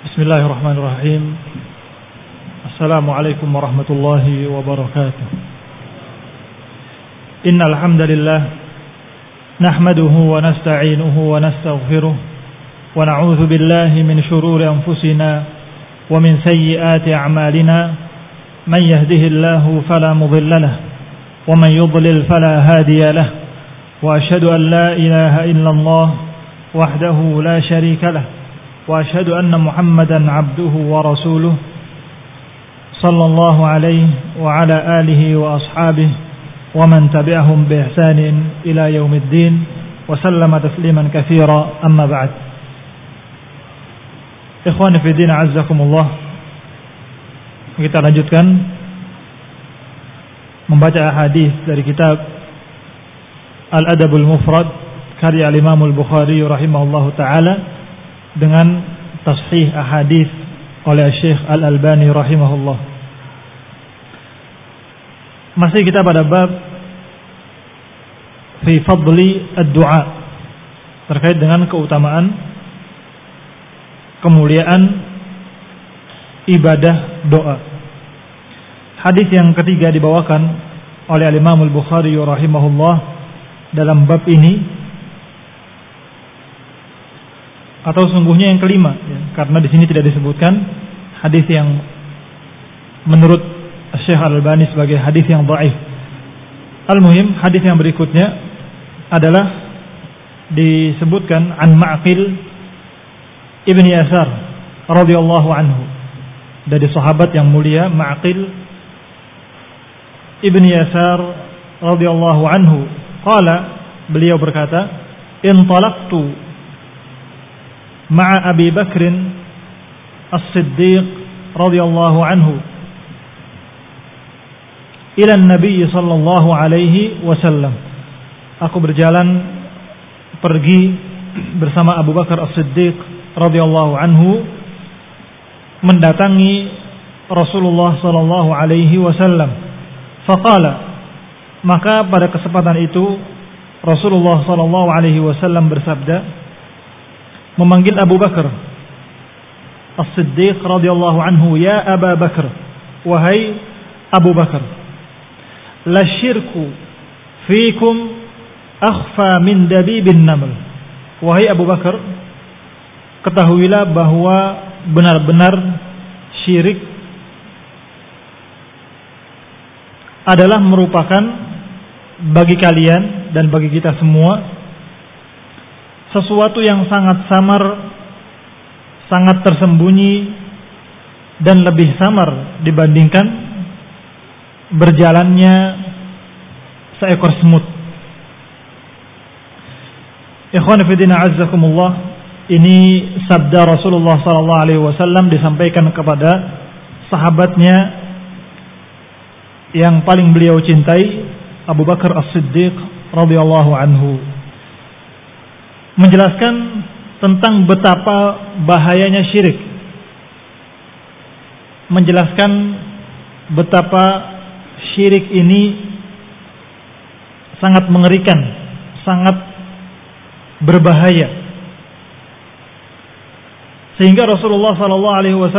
Bismillahirrahmanirrahim. Assalamualaikum warahmatullahi wabarakatuh. Innal hamdalillah nahmaduhu wa nasta'inuhu wa nastaghfiruh wa na'udzu billahi min shururi anfusina wa min sayyiati a'malina. Man yahdihillahu fala mudilla lahu wa man yudlil fala hadiya lahu. Wa asyhadu an la ilaha illallah wahdahu la syarika lahu wa asyhadu anna Muhammadan abduhu wa rasuluh sallallahu alaihi wa ala alihi wa ashabihi wa man tabi'ahum bi ihsanin ila yaumiddin wa sallama tasliman katsira, amma ba'd. Ikhwani fi din, azzakumullah. Kita lanjutkan membaca hadis dari kitab Al-Adabul Mufrad karya Al-Imam Al-Bukhari rahimahullahu taala dengan tashih ahadits oleh Syekh Al-Albani rahimahullah. Masih kita pada bab fi fadli ad-du'a, terkait dengan keutamaan kemuliaan ibadah doa. Hadis yang ketiga dibawakan oleh Al-Imam Al-Bukhari rahimahullah dalam bab ini, atau sungguhnya yang kelima, ya, karena di sini tidak disebutkan hadis yang menurut Syekh Al-Albani sebagai hadis yang dhaif. Al-muhim, hadis yang berikutnya adalah disebutkan an Ma'qil ibni Yasar radhiyallahu anhu, dari sahabat yang mulia Ma'qil ibni Yasar radhiyallahu anhu. Qala, beliau berkata, intalaqtu ma'a Abi Bakrin As-Siddiq radhiyallahu anhu ila Nabi sallallahu alaihi wasallam. Aku berjalan pergi bersama Abu Bakar As-Siddiq radhiyallahu anhu mendatangi Rasulullah sallallahu alaihi wasallam. Faqala, maka pada kesempatan itu Rasulullah sallallahu alaihi wasallam bersabda, memanggil Abu Bakar As-Siddiq radhiyallahu anhu, ya Abu Bakar, wahai Abu Bakar, la syirku fiikum akhfa min dabibin naml. Wahai Abu Bakar, ketahuilah bahwa benar-benar syirik adalah merupakan bagi kalian dan bagi kita semua sesuatu yang sangat samar, sangat tersembunyi, dan lebih samar dibandingkan berjalannya seekor semut. Ikhwan fillah azzakumullah, ini sabda Rasulullah sallallahu alaihi wasallam disampaikan kepada sahabatnya yang paling beliau cintai, Abu Bakar As-Siddiq radhiyallahu anhu, menjelaskan tentang betapa bahayanya syirik, menjelaskan betapa syirik ini sangat mengerikan, sangat berbahaya, sehingga Rasulullah SAW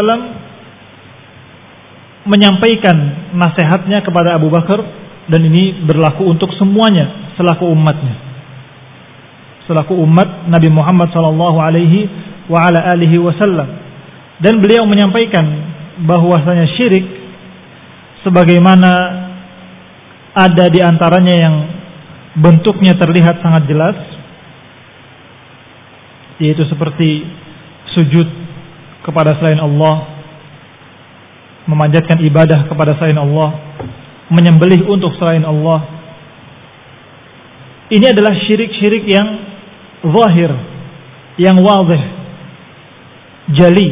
menyampaikan nasihatnya kepada Abu Bakar, dan ini berlaku untuk semuanya selaku umatnya, selaku umat Nabi Muhammad sallallahu alaihi wa ala alihi wasallam. Dan beliau menyampaikan bahwasanya syirik sebagaimana ada di antaranya yang bentuknya terlihat sangat jelas, yaitu seperti sujud kepada selain Allah, memanjatkan ibadah kepada selain Allah, menyembelih untuk selain Allah. Ini adalah syirik-syirik yang zahir, yang wadih, jali.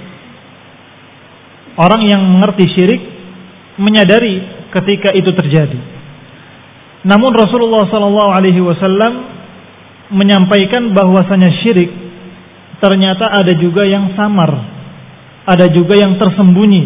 Orang yang mengerti syirik menyadari ketika itu terjadi. Namun Rasulullah SAW menyampaikan bahwasanya syirik ternyata ada juga yang samar, ada juga yang tersembunyi.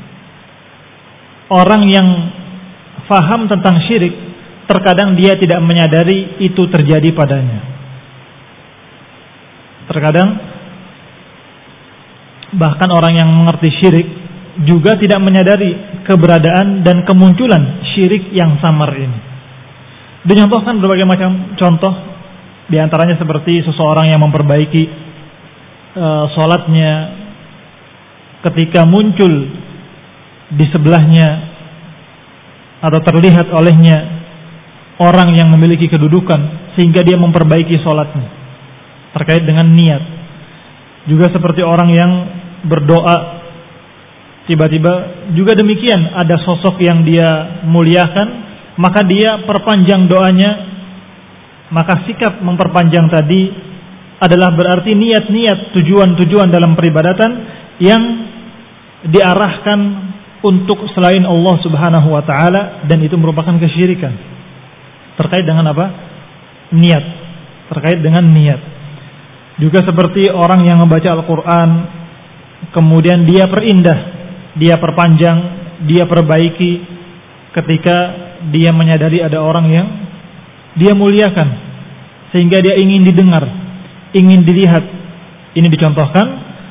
Orang yang faham tentang syirik, terkadang dia tidak menyadari itu terjadi padanya. Terkadang bahkan orang yang mengerti syirik juga tidak menyadari keberadaan dan kemunculan syirik yang samar ini. Dicontohkan berbagai macam contoh, di antaranya seperti seseorang yang memperbaiki sholatnya ketika muncul di sebelahnya atau terlihat olehnya orang yang memiliki kedudukan sehingga dia memperbaiki sholatnya terkait dengan niat. Juga seperti orang yang berdoa tiba-tiba juga demikian, ada sosok yang dia muliakan, maka dia perpanjang doanya. Maka sikap memperpanjang tadi adalah berarti niat-niat, tujuan-tujuan dalam peribadatan yang diarahkan untuk selain Allah Subhanahu wa taala, dan itu merupakan kesyirikan. Terkait dengan apa? Niat. Terkait dengan niat. Juga seperti orang yang membaca Al-Qur'an kemudian dia perindah, dia perpanjang, dia perbaiki ketika dia menyadari ada orang yang dia muliakan, sehingga dia ingin didengar, ingin dilihat. Ini dicontohkan,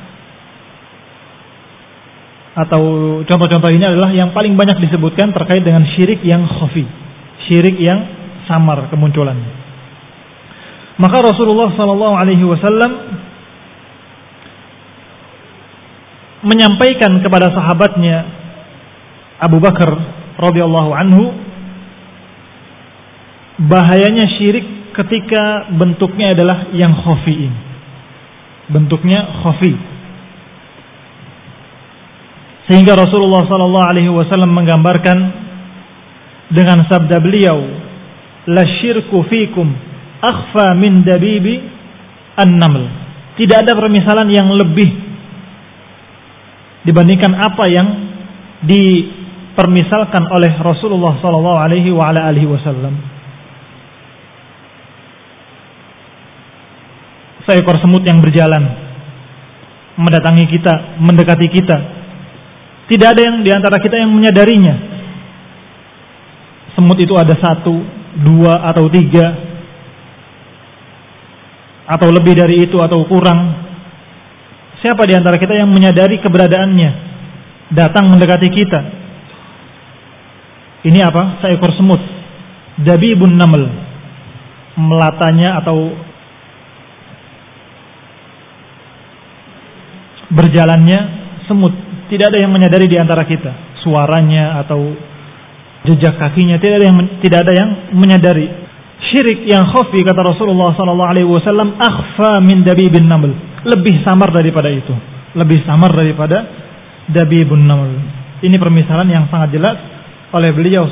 atau contoh-contoh ini adalah yang paling banyak disebutkan terkait dengan syirik yang khafi, syirik yang samar kemunculannya. Maka Rasulullah SAW menyampaikan kepada sahabatnya Abu Bakar radhiyallahu anhu bahayanya syirik ketika bentuknya adalah yang khafi ini. Bentuknya khafi. Sehingga Rasulullah SAW menggambarkan dengan sabda beliau, la syirku fikum akhfa min dabibi an-naml. Tidak ada permisalan yang lebih dibandingkan apa yang dipermisalkan oleh Rasulullah SAW. Seekor semut yang berjalan mendatangi kita, mendekati kita. Tidak ada yang diantara kita yang menyadarinya. Semut itu ada 1, 2, atau 3, atau lebih dari itu atau kurang. Siapa diantara kita yang menyadari keberadaannya datang mendekati kita? Ini apa? Seekor semut, dabibun naml, melatanya atau berjalannya semut. Tidak ada yang menyadari di antara kita suaranya atau jejak kakinya, tidak ada yang menyadari. Syirik yang khafi, kata Rasulullah SAW, akhfa min dabibin naml, lebih samar daripada itu, lebih samar daripada dabibun naml. Ini permisalan yang sangat jelas oleh beliau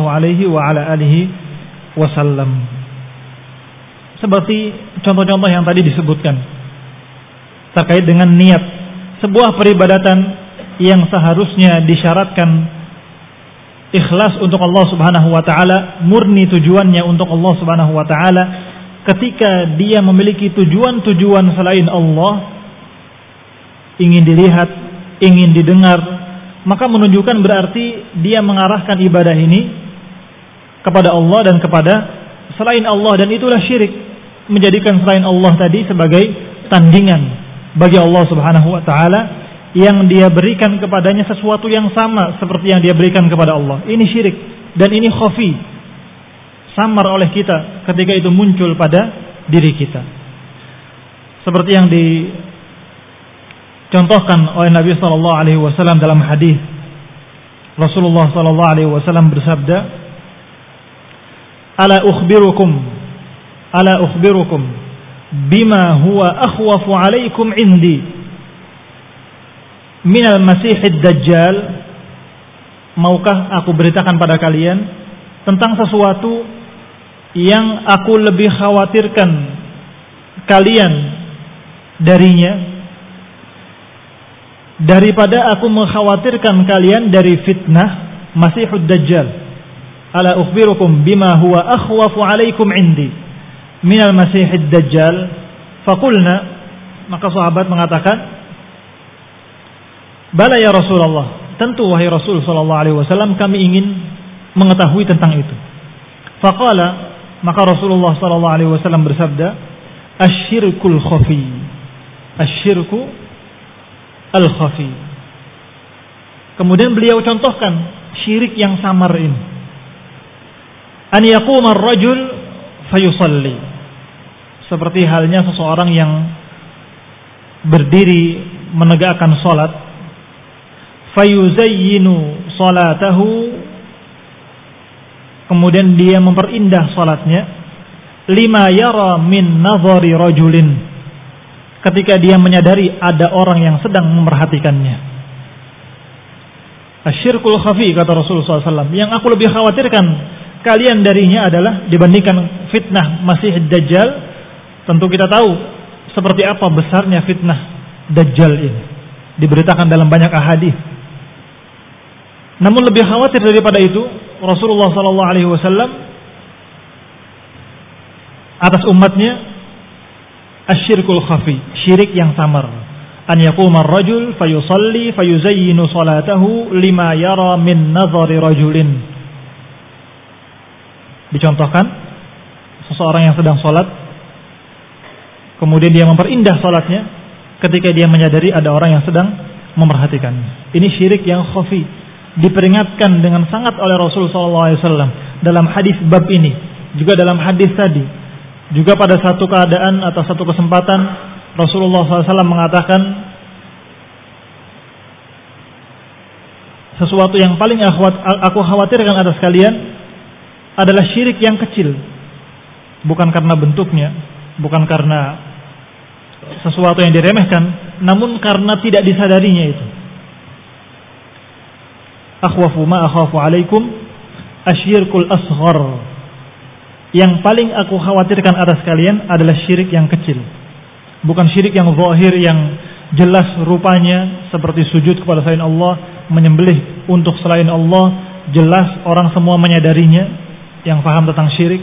SAW. Seperti contoh-contoh yang tadi disebutkan terkait dengan niat. Sebuah peribadatan yang seharusnya disyaratkan ikhlas untuk Allah Subhanahu wa taala, murni tujuannya untuk Allah Subhanahu wa taala, ketika dia memiliki tujuan-tujuan selain Allah, ingin dilihat, ingin didengar, maka menunjukkan berarti dia mengarahkan ibadah ini kepada Allah dan kepada selain Allah, dan itulah syirik, menjadikan selain Allah tadi sebagai tandingan bagi Allah Subhanahu wa taala, yang dia berikan kepadanya sesuatu yang sama seperti yang dia berikan kepada Allah. Ini syirik, dan ini khafi, samar oleh kita ketika itu muncul pada diri kita. Seperti yang dicontohkan oleh Nabi SAW dalam hadis. Rasulullah SAW bersabda, ala ukhbirukum bima huwa akhwafu alaikum indi minal masihid dajjal. Maukah aku beritakan pada kalian tentang sesuatu yang aku lebih khawatirkan kalian darinya daripada aku mengkhawatirkan kalian dari fitnah Masihud Dajjal. Ala ukhbirukum bima huwa akhwafu alaikum indi minal Masihid Dajjal. Faqulna, maka sahabat mengatakan, bala ya Rasulullah, tentu wahai Rasul sallallahu alaihi wasallam, kami ingin mengetahui tentang itu. Faqala, maka Rasulullah sallallahu alaihi wasallam bersabda, asyirkul khafi. Asyirku al-khafi. Kemudian beliau contohkan syirik yang samar ini. An yaquma ar-rajul fayusalli. Seperti halnya seseorang yang berdiri menegakkan salat, fayuzayyinu salatahu, kemudian dia memperindah salatnya, lima yara min nazari rajulin, ketika dia menyadari ada orang yang sedang memperhatikannya. Asyirkul khafi, kata Rasulullah SAW, yang aku lebih khawatirkan kalian darinya adalah dibandingkan fitnah Masih Dajjal. Tentu kita tahu seperti apa besarnya fitnah Dajjal ini, diberitakan dalam banyak ahadits. Namun lebih khawatir daripada itu Rasulullah SAW atas umatnya asyirkul khafi, syirik yang samar. An yaquma ar-rajul fayusalli fayuzayyinu salatahu lima yara min nazari rajulin. Dicontohkan seseorang yang sedang salat, kemudian dia memperindah salatnya ketika dia menyadari ada orang yang sedang memperhatikannya. Ini syirik yang khafi, diperingatkan dengan sangat oleh Rasulullah SAW dalam hadis bab ini, juga dalam hadis tadi. Juga pada satu keadaan atau satu kesempatan Rasulullah SAW mengatakan, sesuatu yang paling aku khawatirkan atas kalian adalah syirik yang kecil. Bukan karena bentuknya, bukan karena sesuatu yang diremehkan, namun karena tidak disadarinya itu. Akhwafu ma akhafu alaikum asyirkul asghar. Yang paling aku khawatirkan atas kalian adalah syirik yang kecil. Bukan syirik yang zahir, yang jelas rupanya seperti sujud kepada selain Allah, menyembelih untuk selain Allah, jelas orang semua menyadarinya, yang paham tentang syirik.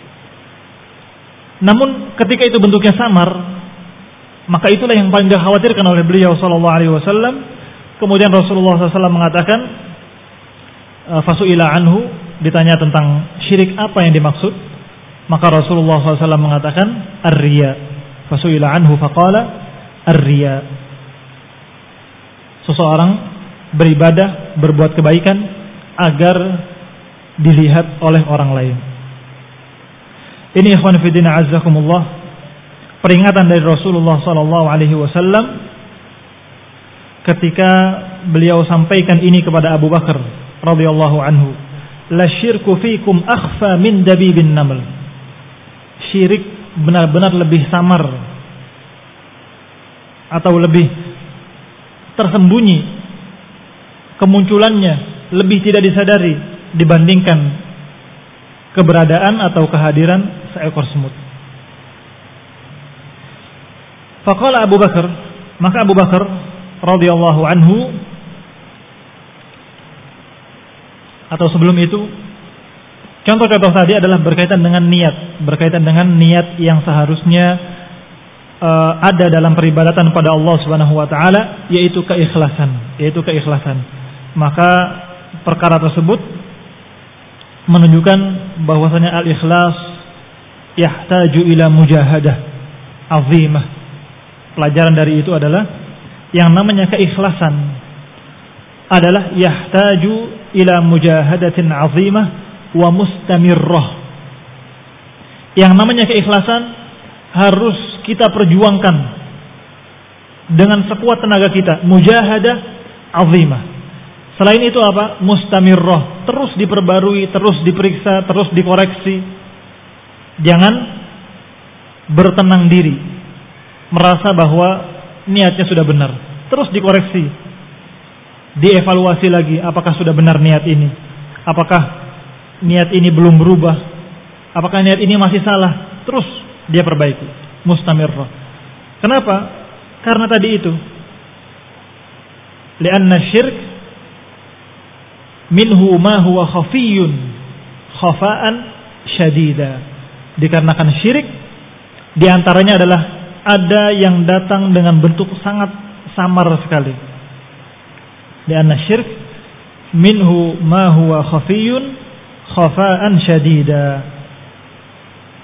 Namun ketika itu bentuknya samar, maka itulah yang paling dikhawatirkan oleh beliau sallallahu alaihi wasallam. Kemudian Rasulullah SAW mengatakan, fasu'ila anhu, ditanya tentang syirik apa yang dimaksud, maka Rasulullah SAW mengatakan ar-riya. Fasu'ila anhu faqala ar-riya. Seseorang beribadah, berbuat kebaikan agar dilihat oleh orang lain. Ini ikhwan fillah azzakumullah, peringatan dari Rasulullah sallallahu alaihi wasallam ketika beliau sampaikan ini kepada Abu Bakar radhiyallahu anhu. La syirku fikum akhfa min dabibin naml. Syirik benar-benar lebih samar atau lebih tersembunyi kemunculannya, lebih tidak disadari dibandingkan keberadaan atau kehadiran seekor semut. Faqala Abu Bakar, maka Abu Bakar radhiyallahu anhu, atau sebelum itu contoh-contoh tadi adalah berkaitan dengan niat, berkaitan dengan niat yang seharusnya ada dalam peribadatan pada Allah Subhanahu wa taala, yaitu keikhlasan. Maka perkara tersebut menunjukkan bahwasanya al-ikhlas yahtaju ila mujahadah azimah. Pelajaran dari itu adalah yang namanya keikhlasan adalah yahtaju ila mujahadatin azimah wa mustamirrah. Yang namanya keikhlasan harus kita perjuangkan dengan sekuat tenaga kita, mujahadah azimah. Selain itu apa? Mustamirrah, terus diperbarui, terus diperiksa, terus dikoreksi. Jangan bertenang diri, merasa bahwa niatnya sudah benar, terus dikoreksi, dievaluasi lagi, apakah sudah benar niat ini, apakah niat ini belum berubah, apakah niat ini masih salah, terus dia perbaiki. Mustamirrah. Kenapa? Karena tadi itu, li'anna syirk minhu ma huwa khafiyun khafa'an syadida. Dikarenakan syirik diantaranya adalah ada yang datang dengan bentuk sangat samar sekali. Li'anna syirk minhu ma huwa khafiyun khafa'an syadida.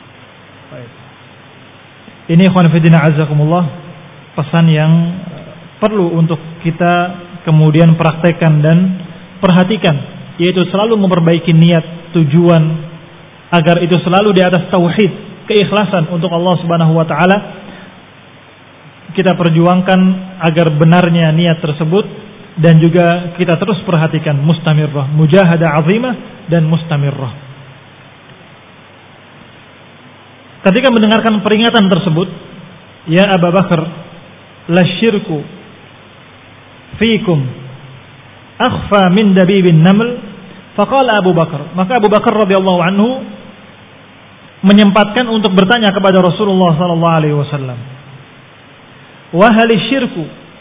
Ini ikhwan fillah azakumullah, pesan yang perlu untuk kita kemudian praktekkan dan perhatikan, yaitu selalu memperbaiki niat, tujuan agar itu selalu di atas tauhid, keikhlasan untuk Allah Subhanahu wa taala. Kita perjuangkan agar benarnya niat tersebut, dan juga kita terus perhatikan mustamirrah, mujahadah azimah dan mustamirrah. Ketika mendengarkan peringatan tersebut, ya Abu Bakar, la syirku fikum akhfa min dabibin naml. Faqala Abu Bakar, maka Abu Bakar radhiyallahu anhu menyempatkan untuk bertanya kepada Rasulullah sallallahu alaihi wasallam, wa hal syirku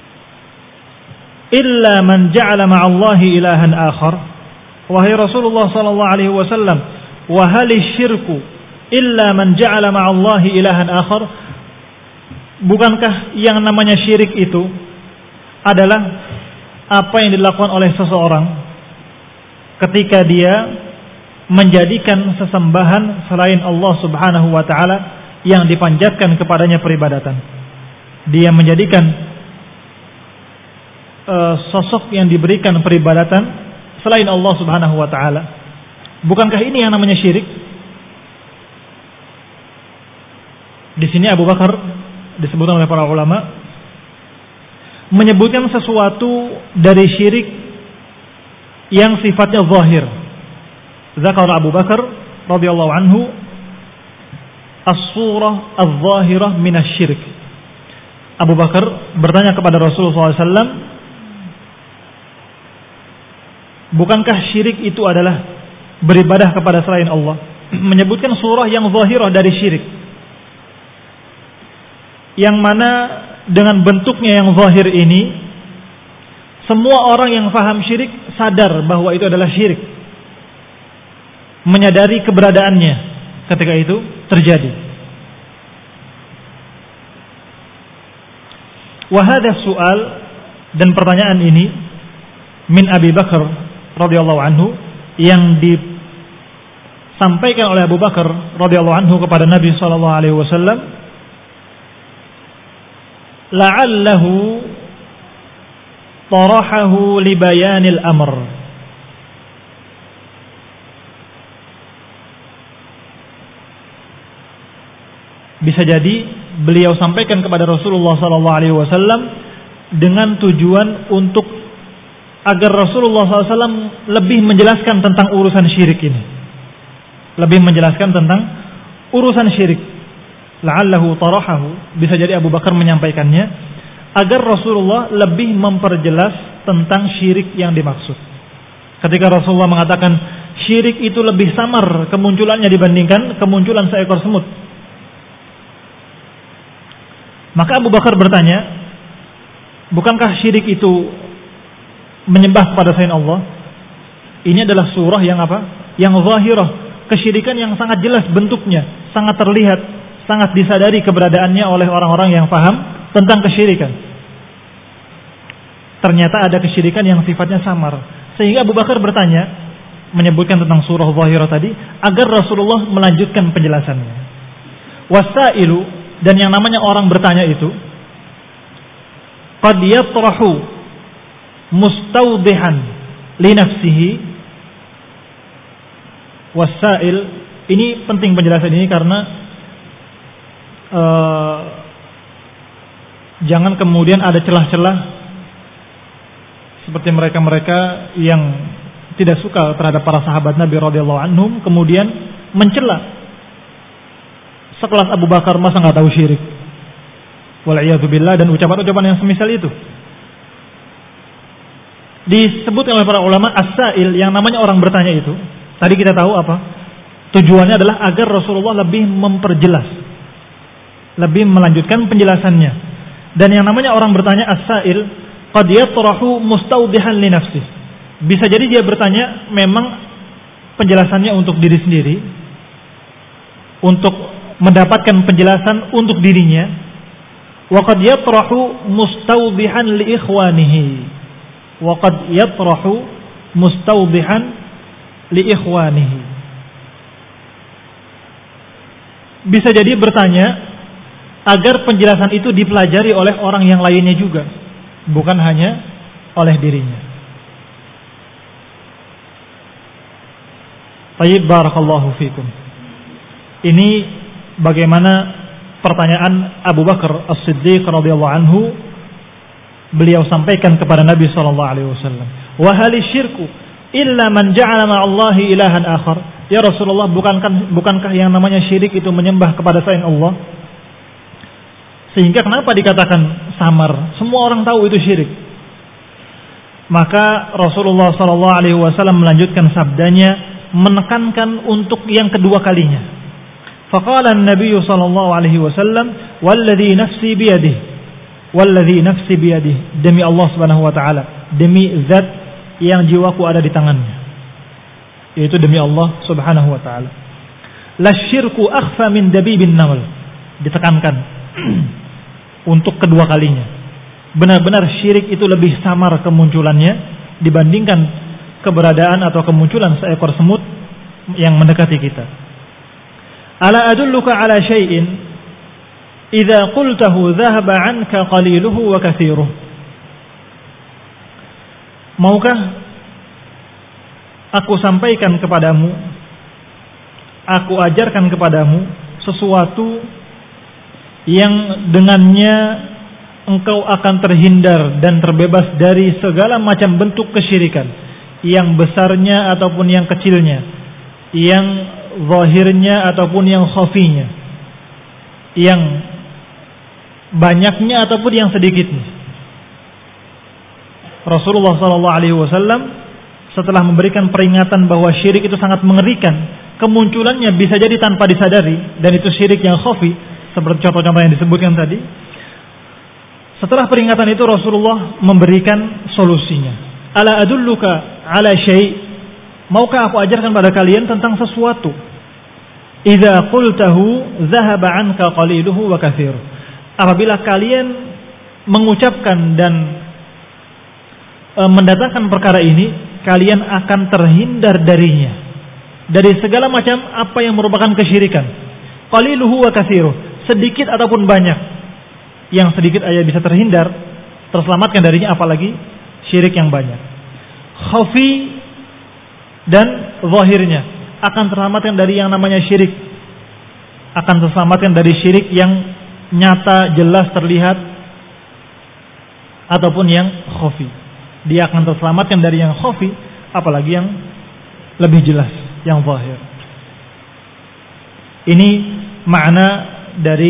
illa man ja'ala ma'allahi ilahan akhar. Wahai Rasulullah sallallahu alaihi wasallam, wa hal syirku illa man ja'ala ma'allahi ilahan akhar. Bukankah yang namanya syirik itu adalah apa yang dilakukan oleh seseorang ketika dia menjadikan sesembahan selain Allah Subhanahu wa taala yang dipanjatkan kepadanya peribadatan. Dia menjadikan sosok yang diberikan peribadatan selain Allah Subhanahu wa taala. Bukankah ini yang namanya syirik? Di sini Abu Bakar disebutkan oleh para ulama menyebutkan sesuatu dari syirik yang sifatnya zahir. Zakar Abu Bakar radhiyallahu anhu as-surah az-zahirah minasy-syirk. Abu Bakar bertanya kepada Rasulullah SAW, bukankah syirik itu adalah beribadah kepada selain Allah? Menyebutkan surah yang zahirah dari syirik, yang mana dengan bentuknya yang zahir ini, semua orang yang faham syirik sadar bahwa itu adalah syirik, menyadari keberadaannya ketika itu terjadi. Wa hadha su'al, dan pertanyaan ini min Abi Bakar radhiyallahu anhu, yang disampaikan oleh Abu Bakar radhiyallahu anhu kepada Nabi sallallahu alaihi wasallam, la'allahu tarahahu li bayanil amr. Bisa jadi beliau sampaikan kepada Rasulullah sallallahu alaihi wasallam dengan tujuan untuk agar Rasulullah SAW lebih menjelaskan tentang urusan syirik ini, lebih menjelaskan tentang urusan syirik. La'allahu tarahahu, bisa jadi Abu Bakar menyampaikannya agar Rasulullah lebih memperjelas tentang syirik yang dimaksud. Ketika Rasulullah mengatakan syirik itu lebih samar kemunculannya dibandingkan kemunculan seekor semut, maka Abu Bakar bertanya, bukankah syirik itu menyembah kepada selain Allah? Ini adalah surah yang apa? Yang zahirah, kesyirikan yang sangat jelas bentuknya, sangat terlihat, sangat disadari keberadaannya oleh orang-orang yang paham tentang kesyirikan. Ternyata ada kesyirikan yang sifatnya samar, sehingga Abu Bakar bertanya, menyebutkan tentang surah zahirah tadi, agar Rasulullah melanjutkan penjelasannya. Wasailu, dan yang namanya orang bertanya itu, qad yatrahu mustawdihan li nafsihi. Wasail, ini penting penjelasan ini karena jangan kemudian ada celah-celah seperti mereka-mereka yang tidak suka terhadap para sahabat Nabi radhiyallahu anhum, kemudian mencela sekelas Abu Bakar, masa nggak tahu syirik, wal'iyadzubillah, dan ucapan-ucapan yang semisal itu. Disebut oleh para ulama as-sa'il, yang namanya orang bertanya itu, tadi kita tahu apa tujuannya, adalah agar Rasulullah lebih memperjelas, lebih melanjutkan penjelasannya. Dan yang namanya orang bertanya as-sa'il, qad yatrahu mustawdihan li nafsih, bisa jadi dia bertanya memang penjelasannya untuk diri sendiri, untuk mendapatkan penjelasan untuk dirinya. Wa qad yatrahu mustawdihan li ikhwanihi, wa qad yatrahu mustawdihan li ikhwanihi, bisa jadi bertanya agar penjelasan itu dipelajari oleh orang yang lainnya juga, bukan hanya oleh dirinya. Baik, barakallahu fikum. Ini bagaimana pertanyaan Abu Bakar As-Siddiq radhiyallahu anhu, beliau sampaikan kepada Nabi sallallahu alaihi wasallam, "Wa hal syirku illa man ja'ala ma'allahi ilahan akhar?" Ya Rasulullah, bukankah yang namanya syirik itu menyembah kepada selain Allah? Sehingga kenapa dikatakan samar? Semua orang tahu itu syirik. Maka Rasulullah sallallahu alaihi wasallam melanjutkan sabdanya, menekankan untuk yang kedua kalinya. Faqala an-nabiy sallallahu alaihi wasallam, "Walladzi nafsi biyadihi, walladzi nafsi biyadihi." Demi Allah Subhanahu wa taala, demi zat yang jiwaku ada di tangannya. Yaitu demi Allah Subhanahu wa taala. La syirku akhfa min dabibin naml. Ditekankan untuk kedua kalinya. Benar-benar syirik itu lebih samar kemunculannya dibandingkan keberadaan atau kemunculan seekor semut yang mendekati kita. Ala adulluka ala syai'in idza qultahu dhahaba 'anka qaliluhu wa kathiruhu. Maukah aku sampaikan kepadamu, aku ajarkan kepadamu sesuatu yang dengannya engkau akan terhindar dan terbebas dari segala macam bentuk kesyirikan, yang besarnya ataupun yang kecilnya, yang zahirnya ataupun yang khafinya, yang banyaknya ataupun yang sedikitnya. Rasulullah SAW setelah memberikan peringatan bahwa syirik itu sangat mengerikan, kemunculannya bisa jadi tanpa disadari, dan itu syirik yang khafi, seperti contoh-contoh yang disebutkan tadi. Setelah peringatan itu Rasulullah memberikan solusinya. Ala adulluka ala syai', maukah aku ajarkan pada kalian tentang sesuatu? Idza qultahu dhahaba 'anka qaliluhu wa kathiruhu. Apabila kalian mengucapkan dan mendatangkan perkara ini, kalian akan terhindar darinya, dari segala macam apa yang merupakan kesyirikan. Qaliluhu wa kathiruhu, sedikit ataupun banyak. Yang sedikit aja bisa terhindar, terselamatkan darinya, apalagi syirik yang banyak. Khafi dan zahirnya akan terselamatkan dari yang namanya syirik, akan terselamatkan dari syirik yang nyata, jelas, terlihat, ataupun yang khafi. Dia akan terselamatkan dari yang khafi, apalagi yang lebih jelas, yang zahir. Ini makna dari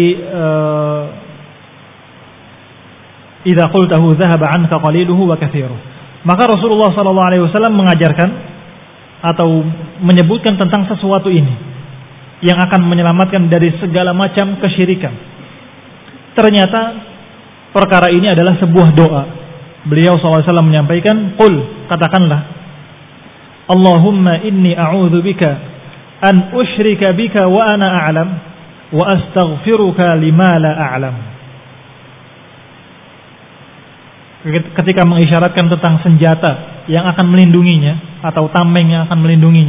idza qultahu dhahaba 'anka qaliluhu wa kathiruhu. Maka Rasulullah SAW mengajarkan atau menyebutkan tentang sesuatu ini yang akan menyelamatkan dari segala macam kesyirikan. Ternyata perkara ini adalah sebuah doa. Beliau SAW menyampaikan, "Qul," katakanlah, "Allahumma inni a'udzu bika an usyrika bika wa ana a'lam wa astaghfiruka lima la a'lam." Ketika mengisyaratkan tentang senjata yang akan melindunginya atau tameng yang akan melindunginya,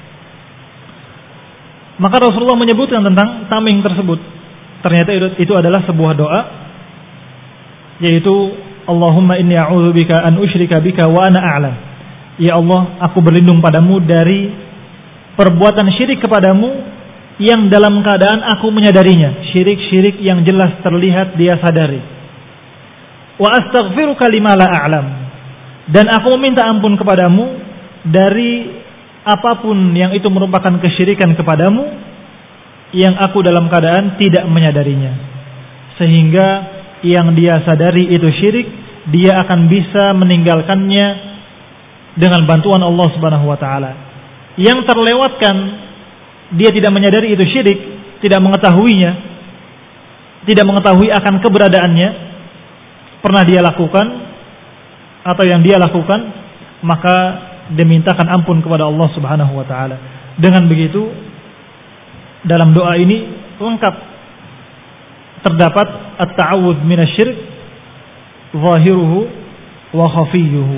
maka Rasulullah menyebutkan tentang tameng tersebut. Ternyata itu adalah sebuah doa, yaitu Allahumma inni a'udzubika an usyrika bika wa ana a'lam. Ya Allah, aku berlindung padamu dari perbuatan syirik kepadamu yang dalam keadaan aku menyadarinya, syirik-syirik yang jelas terlihat dia sadari. Wa astaghfiruka lima la a'lam, dan aku meminta ampun kepadamu dari apapun yang itu merupakan kesyirikan kepadamu yang aku dalam keadaan tidak menyadarinya. Sehingga yang dia sadari itu syirik, dia akan bisa meninggalkannya dengan bantuan Allah Subhanahu wa taala. Yang terlewatkan, dia tidak menyadari itu syirik, tidak mengetahuinya, tidak mengetahui akan keberadaannya, pernah dia lakukan atau yang dia lakukan, maka dimintakan ampun kepada Allah Subhanahu wa taala. Dengan begitu, dalam doa ini lengkap terdapat at-ta'awudz minasyirk zahiruhu wa khafiyuhu.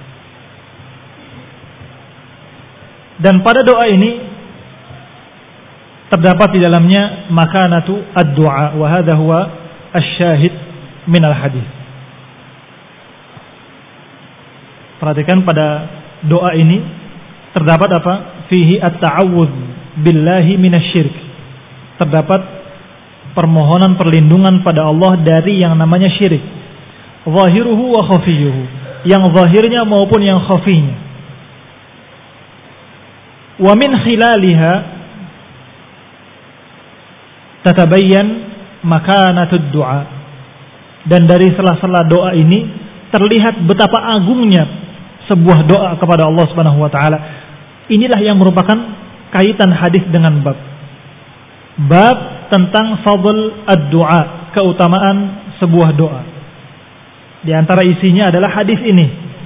Dan pada doa ini terdapat di dalamnya makanatu ad-du'a, wa hadha huwa asy-syahid minal hadis. Perhatikan pada doa ini terdapat apa? Fihi at-ta'awudz billahi minasyirik. Terdapat permohonan perlindungan pada Allah dari yang namanya syirik. Zahiruhu wa khafiyuhu. Yang zahirnya maupun yang khafinya. Wa min khilaliha tatabayyan makanatud du'a. Dan dari sela-sela doa ini terlihat betapa agungnya sebuah doa kepada Allah Subhanahu wa taala. Inilah yang merupakan kaitan hadis dengan bab tentang fadl ad-du'a, keutamaan sebuah doa. Di antara isinya adalah hadis ini.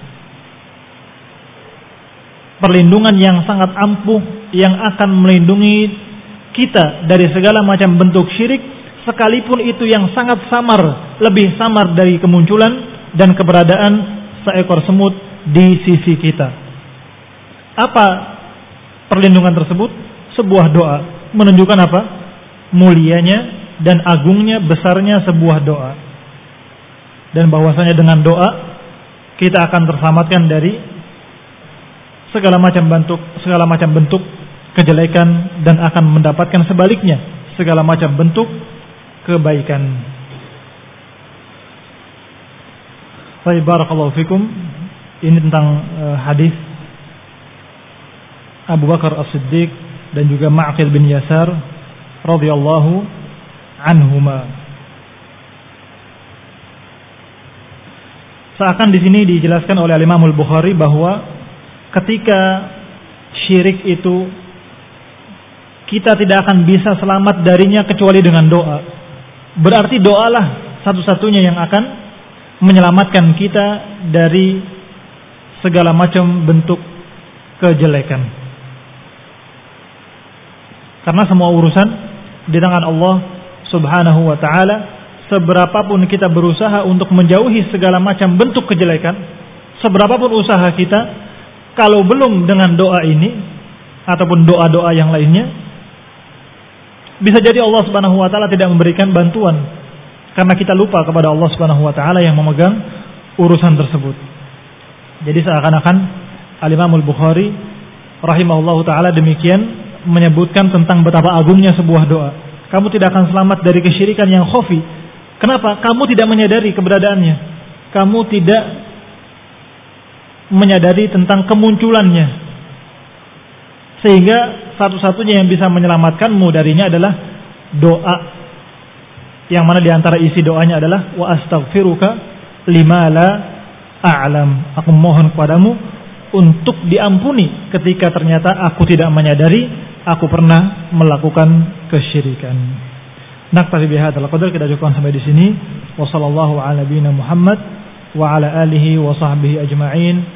Perlindungan yang sangat ampuh yang akan melindungi kita dari segala macam bentuk syirik, sekalipun itu yang sangat samar, lebih samar dari kemunculan dan keberadaan seekor semut di sisi kita. Apa perlindungan tersebut? Sebuah doa. Menunjukkan apa? Mulianya dan agungnya, besarnya sebuah doa. Dan bahwasanya dengan doa kita akan terselamatkan dari segala macam bentuk kejelekan dan akan mendapatkan sebaliknya segala macam bentuk kebaikan. Baik, barakallahu fikum. Ini tentang hadis Abu Bakar As-Siddiq dan juga Ma'qil bin Yasar radhiyallahu anhuma. Seakan di sini dijelaskan oleh Imam Al-Bukhari bahwa ketika syirik itu kita tidak akan bisa selamat darinya kecuali dengan doa. Berarti doalah satu-satunya yang akan menyelamatkan kita dari segala macam bentuk kejelekan. Karena semua urusan di tangan Allah Subhanahu wa taala. Seberapapun kita berusaha untuk menjauhi segala macam bentuk kejelekan, seberapapun usaha kita, kalau belum dengan doa ini ataupun doa-doa yang lainnya, bisa jadi Allah Subhanahu wa taala tidak memberikan bantuan karena kita lupa kepada Allah Subhanahu wa taala yang memegang urusan tersebut. Jadi seakan-akan Al-Imam Al-Bukhari rahimahullahu taala demikian menyebutkan tentang betapa agungnya sebuah doa. Kamu tidak akan selamat dari kesyirikan yang khafi. Kenapa? Kamu tidak menyadari keberadaannya. Kamu tidak menyadari tentang kemunculannya. Sehingga satu-satunya yang bisa menyelamatkanmu darinya adalah doa. Yang mana diantara isi doanya adalah wa astaghfiruka lima la a'lam. Aku mohon kepadamu untuk diampuni ketika ternyata aku tidak menyadari aku pernah melakukan kesyirikan. Naktafi bihadzal qadar, kita cukupkan sampai di sini. Wassallallahu ala nabiyyina Muhammad wa ala alihi wa sahbihi ajma'in.